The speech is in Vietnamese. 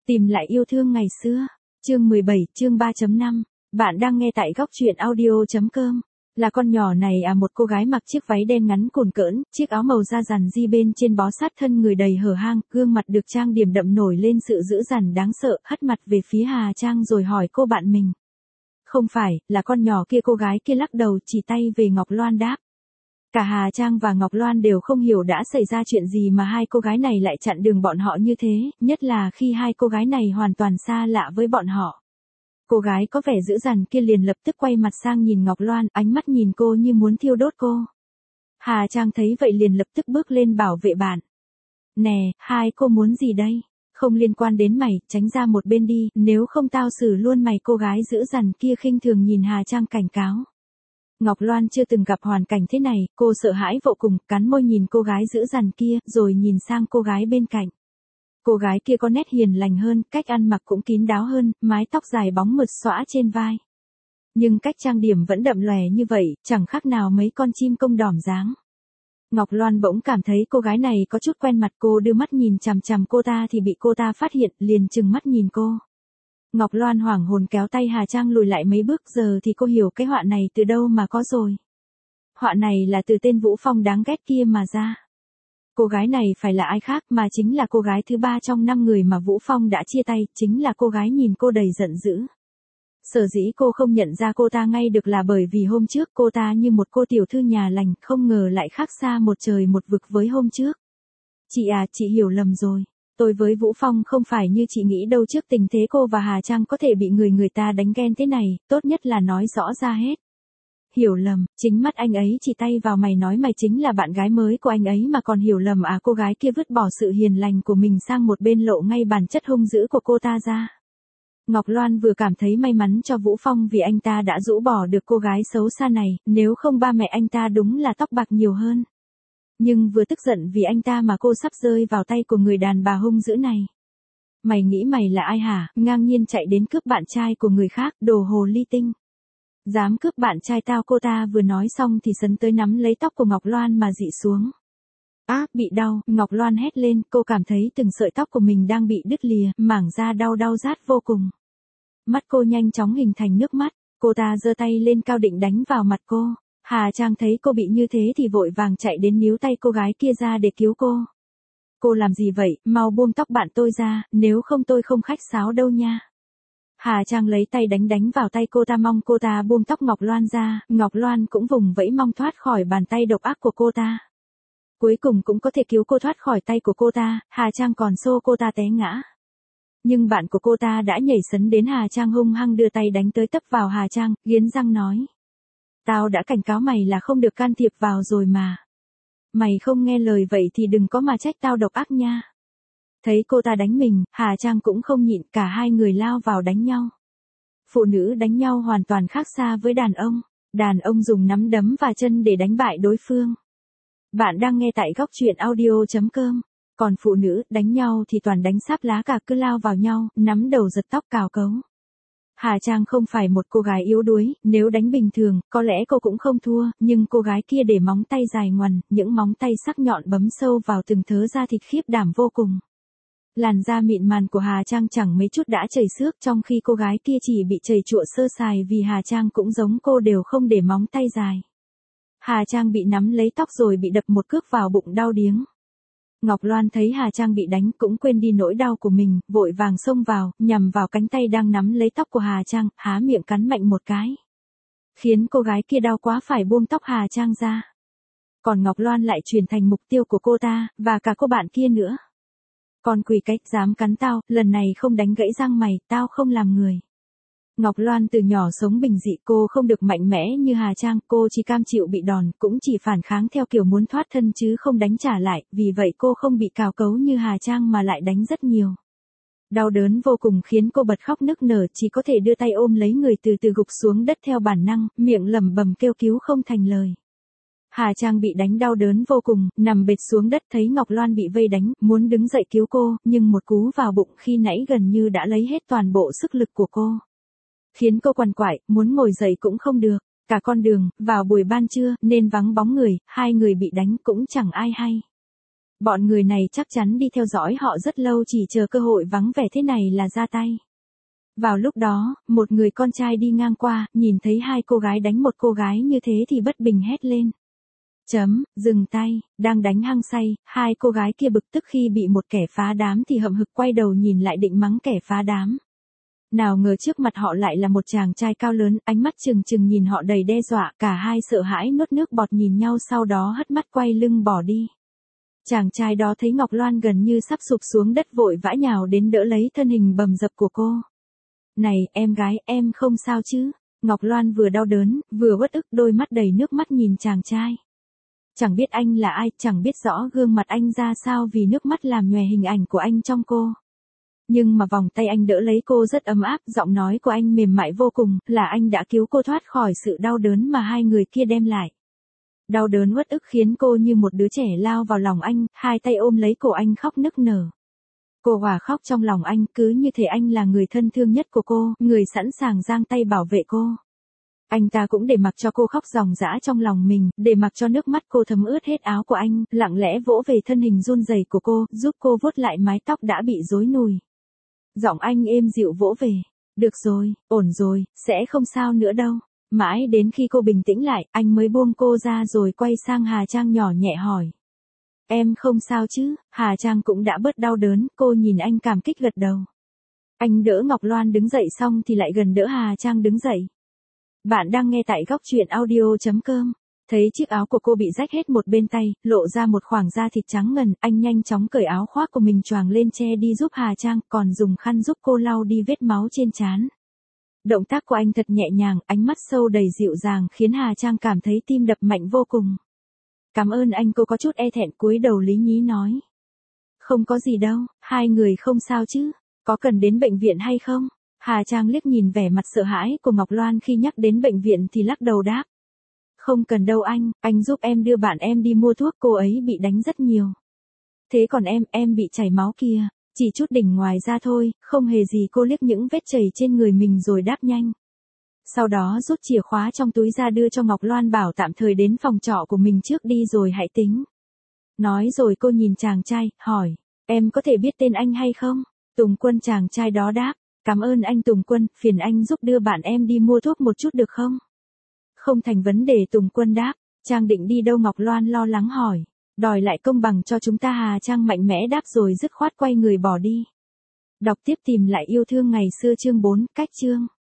Tìm lại yêu thương ngày xưa. Chương 17, chương 3.5. Bạn đang nghe tại góc truyện audio.com. Là con nhỏ này một cô gái mặc chiếc váy đen ngắn cồn cỡn, chiếc áo màu da dằn di bên trên bó sát thân người đầy hở hang, gương mặt được trang điểm đậm nổi lên sự dữ dằn đáng sợ, hất mặt về phía Hà Trang rồi hỏi cô bạn mình. Không phải, là con nhỏ kia. Cô gái kia lắc đầu chỉ tay về Ngọc Loan đáp. Cả Hà Trang và Ngọc Loan đều không hiểu đã xảy ra chuyện gì mà hai cô gái này lại chặn đường bọn họ như thế, nhất là khi hai cô gái này hoàn toàn xa lạ với bọn họ. Cô gái có vẻ dữ dằn kia liền lập tức quay mặt sang nhìn Ngọc Loan, ánh mắt nhìn cô như muốn thiêu đốt cô. Hà Trang thấy vậy liền lập tức bước lên bảo vệ bạn. Nè, hai cô muốn gì đây? Không liên quan đến mày, tránh ra một bên đi, nếu không tao xử luôn mày. Cô gái dữ dằn kia khinh thường nhìn Hà Trang cảnh cáo. Ngọc Loan chưa từng gặp hoàn cảnh thế này, cô sợ hãi vô cùng, cắn môi nhìn cô gái dữ dằn kia, rồi nhìn sang cô gái bên cạnh. Cô gái kia có nét hiền lành hơn, cách ăn mặc cũng kín đáo hơn, mái tóc dài bóng mượt xõa trên vai. Nhưng cách trang điểm vẫn đậm lòe như vậy, chẳng khác nào mấy con chim công đỏm dáng. Ngọc Loan bỗng cảm thấy cô gái này có chút quen mặt, cô đưa mắt nhìn chằm chằm cô ta thì bị cô ta phát hiện, liền trừng mắt nhìn cô. Ngọc Loan hoảng hồn kéo tay Hà Trang lùi lại mấy bước, giờ thì cô hiểu cái họa này từ đâu mà có rồi. Họa này là từ tên Vũ Phong đáng ghét kia mà ra. Cô gái này phải là ai khác mà chính là cô gái thứ 3 trong 5 người mà Vũ Phong đã chia tay, chính là cô gái nhìn cô đầy giận dữ. Sở dĩ cô không nhận ra cô ta ngay được là bởi vì hôm trước cô ta như một cô tiểu thư nhà lành, không ngờ lại khác xa một trời một vực với hôm trước. Chị hiểu lầm rồi. Tôi với Vũ Phong không phải như chị nghĩ đâu. Trước tình thế cô và Hà Trang có thể bị người ta đánh ghen thế này, tốt nhất là nói rõ ra hết. Hiểu lầm, chính mắt anh ấy chỉ tay vào mày nói mày chính là bạn gái mới của anh ấy mà còn hiểu lầm à? Cô gái kia vứt bỏ sự hiền lành của mình sang một bên, lộ ngay bản chất hung dữ của cô ta ra. Ngọc Loan vừa cảm thấy may mắn cho Vũ Phong vì anh ta đã rũ bỏ được cô gái xấu xa này, nếu không ba mẹ anh ta đúng là tóc bạc nhiều hơn. Nhưng vừa tức giận vì anh ta mà cô sắp rơi vào tay của người đàn bà hung dữ này. Mày nghĩ mày là ai hả, ngang nhiên chạy đến cướp bạn trai của người khác, đồ hồ ly tinh. Dám cướp bạn trai tao? Cô ta vừa nói xong thì sấn tới nắm lấy tóc của Ngọc Loan mà dị xuống. Bị đau, Ngọc Loan hét lên, cô cảm thấy từng sợi tóc của mình đang bị đứt lìa, mảng da đau rát vô cùng. Mắt cô nhanh chóng hình thành nước mắt, cô ta giơ tay lên cao định đánh vào mặt cô. Hà Trang thấy cô bị như thế thì vội vàng chạy đến níu tay cô gái kia ra để cứu cô. Cô làm gì vậy, mau buông tóc bạn tôi ra, nếu không tôi không khách sáo đâu nha. Hà Trang lấy tay đánh vào tay cô ta, mong cô ta buông tóc Ngọc Loan ra. Ngọc Loan cũng vùng vẫy mong thoát khỏi bàn tay độc ác của cô ta. Cuối cùng cũng có thể cứu cô thoát khỏi tay của cô ta, Hà Trang còn xô cô ta té ngã. Nhưng bạn của cô ta đã nhảy sấn đến Hà Trang, hung hăng đưa tay đánh tới tấp vào Hà Trang, nghiến răng nói. Tao đã cảnh cáo mày là không được can thiệp vào rồi mà. Mày không nghe lời vậy thì đừng có mà trách tao độc ác nha. Thấy cô ta đánh mình, Hà Trang cũng không nhịn, cả hai người lao vào đánh nhau. Phụ nữ đánh nhau hoàn toàn khác xa với đàn ông. Đàn ông dùng nắm đấm và chân để đánh bại đối phương. Bạn đang nghe tại góc truyện audio.com. Còn phụ nữ đánh nhau thì toàn đánh sáp lá cả, cứ lao vào nhau, nắm đầu giật tóc cào cấu. Hà Trang không phải một cô gái yếu đuối, nếu đánh bình thường, có lẽ cô cũng không thua, nhưng cô gái kia để móng tay dài ngoằn, những móng tay sắc nhọn bấm sâu vào từng thớ da thịt khiếp đảm vô cùng. Làn da mịn màng của Hà Trang chẳng mấy chút đã chảy xước, trong khi cô gái kia chỉ bị chảy chụa sơ sài vì Hà Trang cũng giống cô, đều không để móng tay dài. Hà Trang bị nắm lấy tóc rồi bị đập một cước vào bụng đau điếng. Ngọc Loan thấy Hà Trang bị đánh cũng quên đi nỗi đau của mình, vội vàng xông vào, nhằm vào cánh tay đang nắm lấy tóc của Hà Trang, há miệng cắn mạnh một cái. Khiến cô gái kia đau quá phải buông tóc Hà Trang ra. Còn Ngọc Loan lại chuyển thành mục tiêu của cô ta, và cả cô bạn kia nữa. Con quỷ cách, dám cắn tao, lần này không đánh gãy răng mày, tao không làm người. Ngọc Loan từ nhỏ sống bình dị, cô không được mạnh mẽ như Hà Trang, cô chỉ cam chịu bị đòn, cũng chỉ phản kháng theo kiểu muốn thoát thân chứ không đánh trả lại, vì vậy cô không bị cào cấu như Hà Trang mà lại đánh rất nhiều. Đau đớn vô cùng khiến cô bật khóc nức nở, chỉ có thể đưa tay ôm lấy người từ từ gục xuống đất theo bản năng, miệng lẩm bẩm kêu cứu không thành lời. Hà Trang bị đánh đau đớn vô cùng, nằm bệt xuống đất, thấy Ngọc Loan bị vây đánh, muốn đứng dậy cứu cô, nhưng một cú vào bụng khi nãy gần như đã lấy hết toàn bộ sức lực của cô. Khiến cô quằn quại, muốn ngồi dậy cũng không được. Cả con đường, vào buổi ban trưa, nên vắng bóng người, hai người bị đánh cũng chẳng ai hay. Bọn người này chắc chắn đi theo dõi họ rất lâu chỉ chờ cơ hội vắng vẻ thế này là ra tay. Vào lúc đó, một người con trai đi ngang qua, nhìn thấy hai cô gái đánh một cô gái như thế thì bất bình hét lên. Dừng tay, đang đánh hăng say, hai cô gái kia bực tức khi bị một kẻ phá đám thì hậm hực quay đầu nhìn lại định mắng kẻ phá đám. Nào ngờ trước mặt họ lại là một chàng trai cao lớn, ánh mắt trừng trừng nhìn họ đầy đe dọa, cả hai sợ hãi nuốt nước bọt nhìn nhau sau đó hất mắt quay lưng bỏ đi. Chàng trai đó thấy Ngọc Loan gần như sắp sụp xuống đất vội vã nhào đến đỡ lấy thân hình bầm dập của cô. Này, em gái, em không sao chứ? Ngọc Loan vừa đau đớn, vừa uất ức đôi mắt đầy nước mắt nhìn chàng trai. Chẳng biết anh là ai, chẳng biết rõ gương mặt anh ra sao vì nước mắt làm nhòe hình ảnh của anh trong cô. Nhưng mà vòng tay anh đỡ lấy cô rất ấm áp, giọng nói của anh mềm mại vô cùng, là anh đã cứu cô thoát khỏi sự đau đớn mà hai người kia đem lại. Đau đớn uất ức khiến cô như một đứa trẻ lao vào lòng anh, hai tay ôm lấy cổ anh khóc nức nở. Cô hòa khóc trong lòng anh, cứ như thể anh là người thân thương nhất của cô, người sẵn sàng giang tay bảo vệ cô. Anh ta cũng để mặc cho cô khóc ròng rã trong lòng mình, để mặc cho nước mắt cô thấm ướt hết áo của anh, lặng lẽ vỗ về thân hình run rẩy của cô, giúp cô vuốt lại mái tóc đã bị rối nùi. Giọng anh êm dịu vỗ về. Được rồi, ổn rồi, sẽ không sao nữa đâu. Mãi đến khi cô bình tĩnh lại, anh mới buông cô ra rồi quay sang Hà Trang nhỏ nhẹ hỏi. Em không sao chứ? Hà Trang cũng đã bớt đau đớn, cô nhìn anh cảm kích gật đầu. Anh đỡ Ngọc Loan đứng dậy xong thì lại gần đỡ Hà Trang đứng dậy. Bạn đang nghe tại góc truyện audio.com. Thấy chiếc áo của cô bị rách hết một bên tay, lộ ra một khoảng da thịt trắng ngần, anh nhanh chóng cởi áo khoác của mình choàng lên che đi giúp Hà Trang, còn dùng khăn giúp cô lau đi vết máu trên trán. Động tác của anh thật nhẹ nhàng, ánh mắt sâu đầy dịu dàng khiến Hà Trang cảm thấy tim đập mạnh vô cùng. Cảm ơn anh, cô có chút e thẹn cúi đầu lý nhí nói. Không có gì đâu, hai người không sao chứ, có cần đến bệnh viện hay không? Hà Trang liếc nhìn vẻ mặt sợ hãi của Ngọc Loan khi nhắc đến bệnh viện thì lắc đầu đáp. Không cần đâu anh giúp em đưa bạn em đi mua thuốc, cô ấy bị đánh rất nhiều. Thế còn em bị chảy máu kìa, chỉ chút đỉnh ngoài ra thôi, không hề gì, cô liếc những vết chảy trên người mình rồi đáp nhanh. Sau đó rút chìa khóa trong túi ra đưa cho Ngọc Loan bảo tạm thời đến phòng trọ của mình trước đi rồi hãy tính. Nói rồi cô nhìn chàng trai, hỏi, em có thể biết tên anh hay không? Tùng Quân, chàng trai đó đáp. Cảm ơn anh Tùng Quân, phiền anh giúp đưa bạn em đi mua thuốc một chút được không? Không thành vấn đề, Tùng Quân đáp. Trang định đi đâu? Ngọc Loan lo lắng hỏi. Đòi lại công bằng cho chúng ta. Hà Trang mạnh mẽ đáp rồi dứt khoát quay người bỏ đi. Đọc tiếp tìm lại yêu thương ngày xưa chương 4, cách chương.